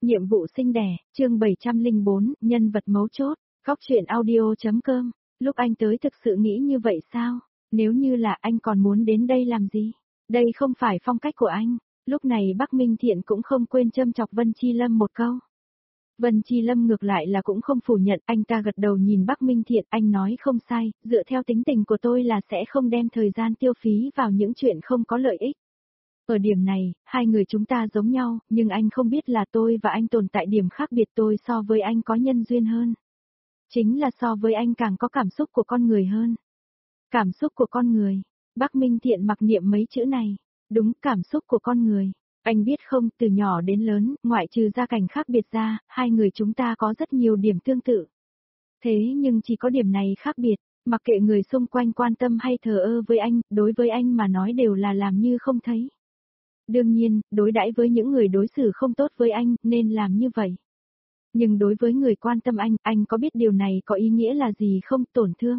Nhiệm vụ sinh đẻ, chương 704, nhân vật mấu chốt, góc truyện audio.com. Lúc anh tới thực sự nghĩ như vậy sao? Nếu như là anh còn muốn đến đây làm gì? Đây không phải phong cách của anh. Lúc này Bắc Minh Thiện cũng không quên châm chọc Vân Chi Lâm một câu. Vân Chi Lâm ngược lại là cũng không phủ nhận, anh ta gật đầu nhìn Bắc Minh Thiện, anh nói không sai, dựa theo tính tình của tôi là sẽ không đem thời gian tiêu phí vào những chuyện không có lợi ích. Ở điểm này, hai người chúng ta giống nhau, nhưng anh không biết là tôi và anh tồn tại điểm khác biệt, tôi so với anh có nhân duyên hơn. Chính là so với anh càng có cảm xúc của con người hơn. Cảm xúc của con người. Bắc Minh Thiện mặc niệm mấy chữ này. Đúng, cảm xúc của con người. Anh biết không, từ nhỏ đến lớn, ngoại trừ gia cảnh khác biệt ra, hai người chúng ta có rất nhiều điểm tương tự. Thế nhưng chỉ có điểm này khác biệt, mặc kệ người xung quanh quan tâm hay thờ ơ với anh, đối với anh mà nói đều là làm như không thấy. Đương nhiên, đối đãi với những người đối xử không tốt với anh, nên làm như vậy. Nhưng đối với người quan tâm anh có biết điều này có ý nghĩa là gì không? Tổn thương.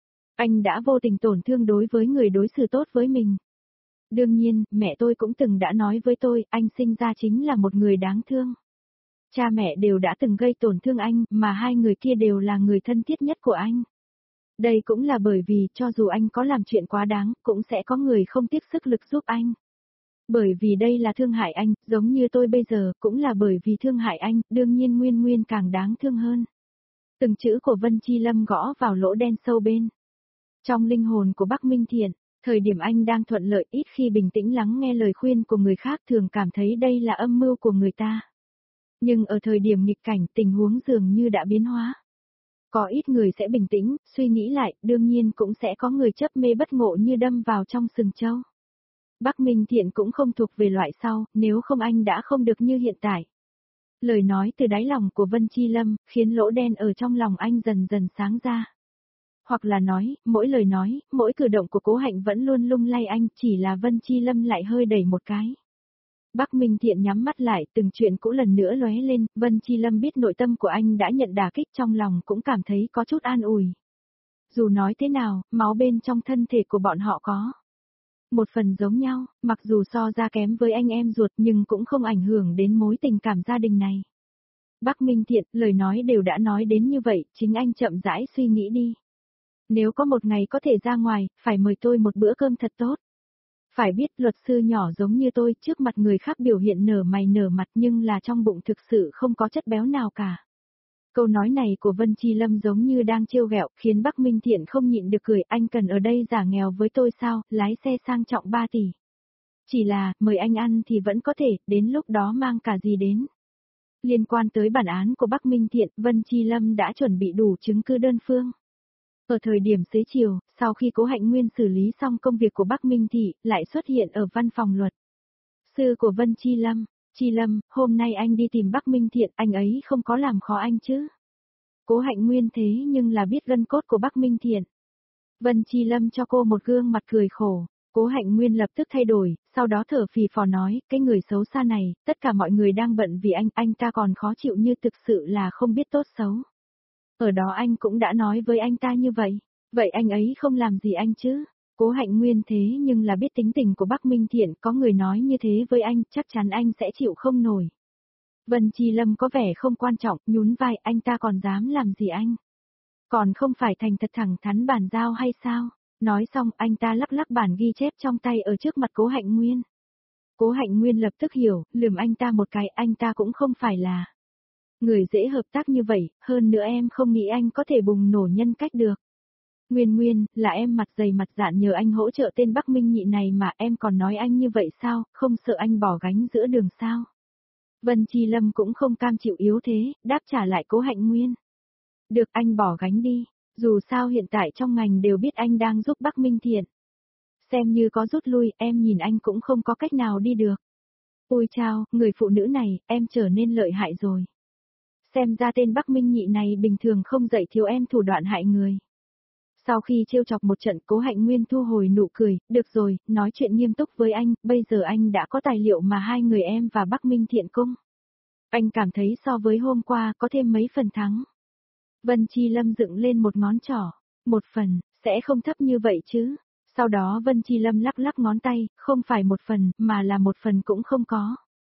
Anh đã vô tình tổn thương đối với người đối xử tốt với mình. Đương nhiên, mẹ tôi cũng từng đã nói với tôi, anh sinh ra chính là một người đáng thương. Cha mẹ đều đã từng gây tổn thương anh, mà hai người kia đều là người thân thiết nhất của anh. Đây cũng là bởi vì, cho dù anh có làm chuyện quá đáng, cũng sẽ có người không tiếc sức lực giúp anh. Bởi vì đây là thương hại anh, giống như tôi bây giờ, cũng là bởi vì thương hại anh, đương nhiên Nguyên càng đáng thương hơn. Từng chữ của Vân Chi Lâm gõ vào lỗ đen sâu bên. Trong linh hồn của Bắc Minh Thiện, thời điểm anh đang thuận lợi ít khi bình tĩnh lắng nghe lời khuyên của người khác thường cảm thấy đây là âm mưu của người ta. Nhưng ở thời điểm nghịch cảnh tình huống dường như đã biến hóa. Có ít người sẽ bình tĩnh, suy nghĩ lại, đương nhiên cũng sẽ có người chấp mê bất ngộ như đâm vào trong sừng trâu. Bắc Minh Thiện cũng không thuộc về loại sau, nếu không anh đã không được như hiện tại. Lời nói từ đáy lòng của Vân Chi Lâm, khiến lỗ đen ở trong lòng anh dần dần sáng ra. Hoặc là nói, mỗi lời nói, mỗi cử động của Cố Hạnh vẫn luôn lung lay anh, chỉ là Vân Chi Lâm lại hơi đẩy một cái. Bắc Minh Thiện nhắm mắt lại, từng chuyện cũ lần nữa lóe lên, Vân Chi Lâm biết nội tâm của anh đã nhận đả kích, trong lòng cũng cảm thấy có chút an ủi. Dù nói thế nào, máu bên trong thân thể của bọn họ có một phần giống nhau, mặc dù so ra kém với anh em ruột nhưng cũng không ảnh hưởng đến mối tình cảm gia đình này. Bắc Minh Thiện, lời nói đều đã nói đến như vậy, chính anh chậm rãi suy nghĩ đi. Nếu có một ngày có thể ra ngoài, phải mời tôi một bữa cơm thật tốt. Phải biết luật sư nhỏ giống như tôi, trước mặt người khác biểu hiện nở mày nở mặt nhưng là trong bụng thực sự không có chất béo nào cả. Câu nói này của Vân Chi Lâm giống như đang trêu ghẹo, khiến Bắc Minh Thiện không nhịn được cười, anh cần ở đây giả nghèo với tôi sao, lái xe sang trọng 3 tỷ. Chỉ là, mời anh ăn thì vẫn có thể, đến lúc đó mang cả gì đến. Liên quan tới bản án của Bắc Minh Thiện, Vân Chi Lâm đã chuẩn bị đủ chứng cứ đơn phương. Ở thời điểm xế chiều, sau khi Cố Hạnh Nguyên xử lý xong công việc của Bắc Minh Thị, lại xuất hiện ở văn phòng luật sư của Vân Chi Lâm. Chi Lâm, hôm nay anh đi tìm Bắc Minh Thiện, anh ấy không có làm khó anh chứ? Cố Hạnh Nguyên thế nhưng là biết gân cốt của Bắc Minh Thiện. Vân Chi Lâm cho cô một gương mặt cười khổ. Cố Hạnh Nguyên lập tức thay đổi, sau đó thở phì phò nói, cái người xấu xa này, tất cả mọi người đang bận vì anh ta còn khó chịu như thực sự là không biết tốt xấu. Ở đó anh cũng đã nói với anh ta như vậy, vậy anh ấy không làm gì anh chứ? Cố Hạnh Nguyên thế nhưng là biết tính tình của Bắc Minh Thiện, có người nói như thế với anh, chắc chắn anh sẽ chịu không nổi. Vân Chi Lâm có vẻ không quan trọng, nhún vai, anh ta còn dám làm gì anh? Còn không phải thành thật thẳng thắn bàn giao hay sao? Nói xong, anh ta lắc lắc bản ghi chép trong tay ở trước mặt Cố Hạnh Nguyên. Cố Hạnh Nguyên lập tức hiểu, lườm anh ta một cái, anh ta cũng không phải là người dễ hợp tác như vậy, hơn nữa em không nghĩ anh có thể bùng nổ nhân cách được. Nguyên, là em mặt dày mặt dạn nhờ anh hỗ trợ tên Bắc Minh Nhị này mà em còn nói anh như vậy sao, không sợ anh bỏ gánh giữa đường sao? Vân Chi Lâm cũng không cam chịu yếu thế, đáp trả lại Cố Hạnh Nguyên. Được, anh bỏ gánh đi, dù sao hiện tại trong ngành đều biết anh đang giúp Bắc Minh Thiện. Xem như có rút lui, em nhìn anh cũng không có cách nào đi được. Ôi chao, người phụ nữ này, em trở nên lợi hại rồi. Xem ra tên Bắc Minh Nhị này bình thường không dạy thiếu em thủ đoạn hại người. Sau khi trêu chọc một trận, Cố Hạnh Nguyên thu hồi nụ cười, được rồi, nói chuyện nghiêm túc với anh, bây giờ anh đã có tài liệu mà hai người em và Bắc Minh Thiện cung. Anh cảm thấy so với hôm qua có thêm mấy phần thắng. Vân Chi Lâm dựng lên một ngón trỏ, một phần, sẽ không thấp như vậy chứ. Sau đó Vân Chi Lâm lắc lắc ngón tay, không phải một phần, mà là một phần cũng không có.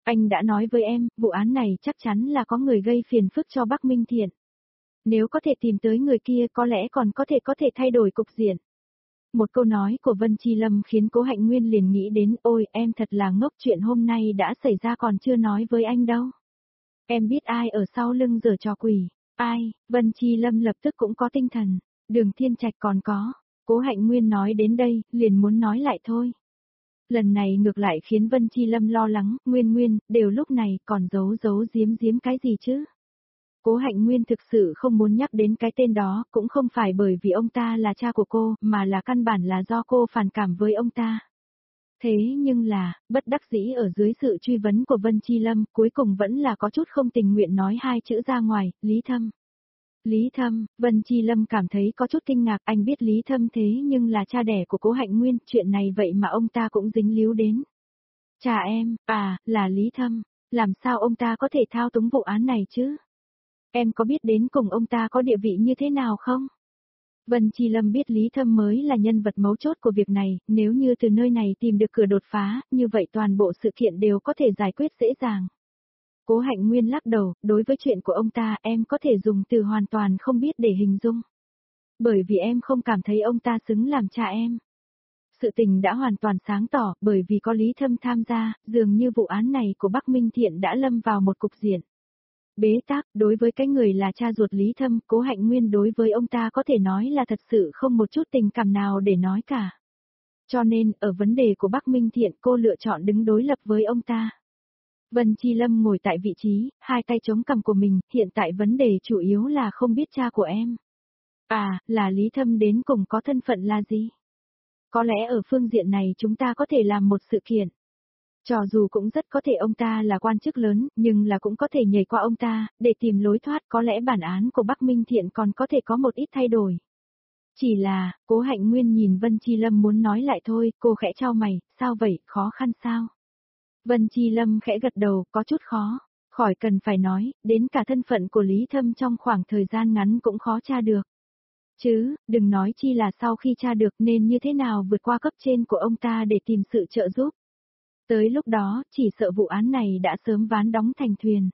Anh đã nói với em, vụ án này chắc chắn là có người gây phiền phức cho Bắc Minh Thiện. Nếu có thể tìm tới người kia có lẽ còn có thể thay đổi cục diện. Một câu nói của Vân Chi Lâm khiến Cố Hạnh Nguyên liền nghĩ đến, ôi em thật là ngốc, chuyện hôm nay đã xảy ra còn chưa nói với anh đâu. Em biết ai ở sau lưng giở trò quỷ, ai, Vân Chi Lâm lập tức cũng có tinh thần, Đường Thiên Trạch còn có. Cố Hạnh Nguyên nói đến đây, liền muốn nói lại thôi. Lần này ngược lại khiến Vân Chi Lâm lo lắng, Nguyên, đều lúc này còn giấu giếm cái gì chứ? Cố Hạnh Nguyên thực sự không muốn nhắc đến cái tên đó, cũng không phải bởi vì ông ta là cha của cô, mà là căn bản là do cô phản cảm với ông ta. Thế nhưng là, bất đắc dĩ ở dưới sự truy vấn của Vân Chi Lâm, cuối cùng vẫn là có chút không tình nguyện nói hai chữ ra ngoài, Lý Thâm. Lý Thâm, Vân Chi Lâm cảm thấy có chút kinh ngạc, anh biết Lý Thâm thế nhưng là cha đẻ của Cố Hạnh Nguyên, chuyện này vậy mà ông ta cũng dính líu đến. Cha em, là Lý Thâm, làm sao ông ta có thể thao túng vụ án này chứ? Em có biết đến cùng ông ta có địa vị như thế nào không? Vân Chi Lâm biết Lý Thâm mới là nhân vật mấu chốt của việc này, nếu như từ nơi này tìm được cửa đột phá, như vậy toàn bộ sự kiện đều có thể giải quyết dễ dàng. Cố Hạnh Nguyên lắc đầu, đối với chuyện của ông ta em có thể dùng từ hoàn toàn không biết để hình dung. Bởi vì em không cảm thấy ông ta xứng làm cha em. Sự tình đã hoàn toàn sáng tỏ, bởi vì có Lý Thâm tham gia, dường như vụ án này của Bắc Minh Thiện đã lâm vào một cục diện. Bế tắc, đối với cái người là cha ruột Lý Thâm, Cố Hạnh Nguyên đối với ông ta có thể nói là thật sự không một chút tình cảm nào để nói cả. Cho nên, ở vấn đề của Bắc Minh Thiện cô lựa chọn đứng đối lập với ông ta. Vân Chi Lâm ngồi tại vị trí, hai tay chống cằm của mình, hiện tại vấn đề chủ yếu là không biết cha của em. Là Lý Thâm đến cùng có thân phận là gì? Có lẽ ở phương diện này chúng ta có thể làm một sự kiện. Cho dù cũng rất có thể ông ta là quan chức lớn, nhưng là cũng có thể nhảy qua ông ta, để tìm lối thoát, có lẽ bản án của Bắc Minh Thiện còn có thể có một ít thay đổi. Chỉ là, Cố Hạnh Nguyên nhìn Vân Chi Lâm muốn nói lại thôi, cô khẽ chau mày, sao vậy, khó khăn sao? Vân Chi Lâm khẽ gật đầu, có chút khó, khỏi cần phải nói, đến cả thân phận của Lý Thâm trong khoảng thời gian ngắn cũng khó tra được. Chứ, đừng nói chi là sau khi tra được nên như thế nào vượt qua cấp trên của ông ta để tìm sự trợ giúp. Tới lúc đó, chỉ sợ vụ án này đã sớm ván đóng thành thuyền.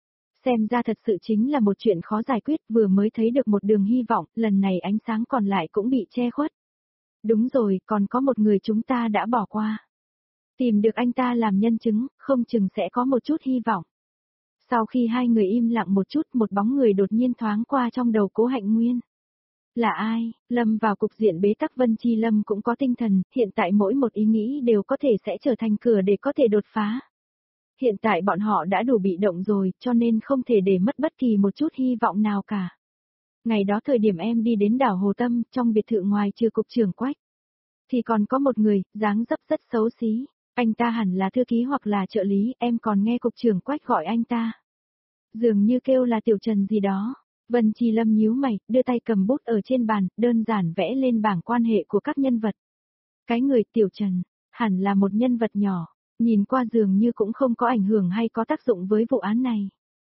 Xem ra thật sự chính là một chuyện khó giải quyết, vừa mới thấy được một đường hy vọng, lần này ánh sáng còn lại cũng bị che khuất. Đúng rồi, còn có một người chúng ta đã bỏ qua. Tìm được anh ta làm nhân chứng, không chừng sẽ có một chút hy vọng. Sau khi hai người im lặng một chút, một bóng người đột nhiên thoáng qua trong đầu Cố Hạnh Nguyên. Là ai? Lâm vào cục diện bế tắc. Vân Chi Lâm cũng có tinh thần, hiện tại mỗi một ý nghĩ đều có thể sẽ trở thành cửa để có thể đột phá. Hiện tại bọn họ đã đủ bị động rồi, cho nên không thể để mất bất kỳ một chút hy vọng nào cả. Ngày đó thời điểm em đi đến đảo Hồ Tâm, trong biệt thự ngoài trừ cục trưởng Quách, thì còn có một người, dáng dấp rất xấu xí. Anh ta hẳn là thư ký hoặc là trợ lý, em còn nghe cục trưởng Quách gọi anh ta. Dường như kêu là Tiểu Trần gì đó. Vân Chi Lâm nhíu mày, đưa tay cầm bút ở trên bàn, đơn giản vẽ lên bảng quan hệ của các nhân vật. Cái người Tiểu Trần, hẳn là một nhân vật nhỏ, nhìn qua dường như cũng không có ảnh hưởng hay có tác dụng với vụ án này.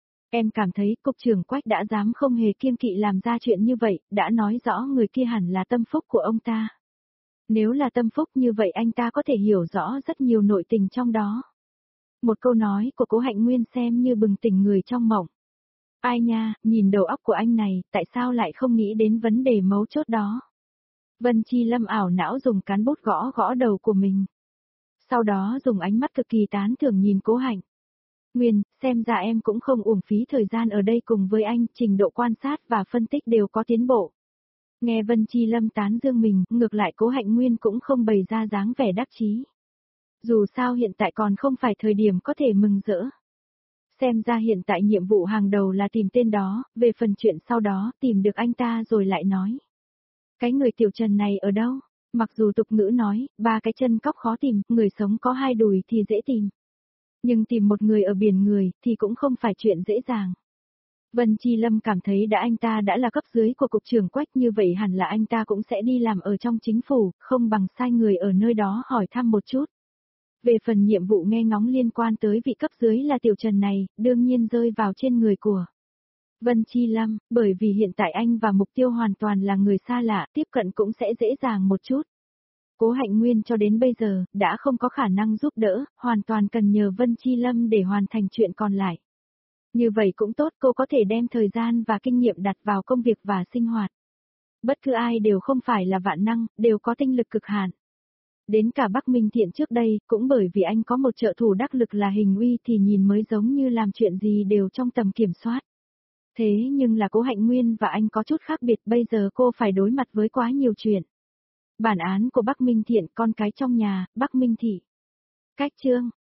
Em cảm thấy cục trưởng Quách đã dám không hề kiêng kỵ làm ra chuyện như vậy, đã nói rõ người kia hẳn là tâm phúc của ông ta. Nếu là tâm phúc như vậy anh ta có thể hiểu rõ rất nhiều nội tình trong đó. Một câu nói của Cố Hạnh Nguyên xem như bừng tỉnh người trong mộng. Ai nha, nhìn đầu óc của anh này, tại sao lại không nghĩ đến vấn đề mấu chốt đó? Vân Chi Lâm ảo não dùng cán bút gõ gõ đầu của mình. Sau đó dùng ánh mắt cực kỳ tán thưởng nhìn Cố Hạnh Nguyên, xem ra em cũng không uổng phí thời gian ở đây cùng với anh, trình độ quan sát và phân tích đều có tiến bộ. Nghe Vân Chi Lâm tán dương mình, ngược lại Cố Hạnh Nguyên cũng không bày ra dáng vẻ đắc chí. Dù sao hiện tại còn không phải thời điểm có thể mừng rỡ. Xem ra hiện tại nhiệm vụ hàng đầu là tìm tên đó, về phần chuyện sau đó, tìm được anh ta rồi lại nói. Cái người Tiểu Trần này ở đâu? Mặc dù tục ngữ nói, ba cái chân cóc khó tìm, người sống có hai đùi thì dễ tìm. Nhưng tìm một người ở biển người, thì cũng không phải chuyện dễ dàng. Vân Chi Lâm cảm thấy anh ta đã là cấp dưới của cục trưởng Quách, như vậy hẳn là anh ta cũng sẽ đi làm ở trong chính phủ, không bằng sai người ở nơi đó hỏi thăm một chút. Về phần nhiệm vụ nghe ngóng liên quan tới vị cấp dưới là Tiểu Trần này, đương nhiên rơi vào trên người của Vân Chi Lâm, bởi vì hiện tại anh và mục tiêu hoàn toàn là người xa lạ, tiếp cận cũng sẽ dễ dàng một chút. Cố Hạnh Nguyên cho đến bây giờ, đã không có khả năng giúp đỡ, hoàn toàn cần nhờ Vân Chi Lâm để hoàn thành chuyện còn lại. Như vậy cũng tốt, cô có thể đem thời gian và kinh nghiệm đặt vào công việc và sinh hoạt. Bất cứ ai đều không phải là vạn năng, đều có tinh lực cực hạn. Đến cả Bắc Minh Thiện trước đây, cũng bởi vì anh có một trợ thủ đắc lực là Hình Uy thì nhìn mới giống như làm chuyện gì đều trong tầm kiểm soát. Thế nhưng là Cố Hạnh Nguyên và anh có chút khác biệt, bây giờ cô phải đối mặt với quá nhiều chuyện. Bản án của Bắc Minh Thiện, con cái trong nhà, Bắc Minh Thị. Cách chương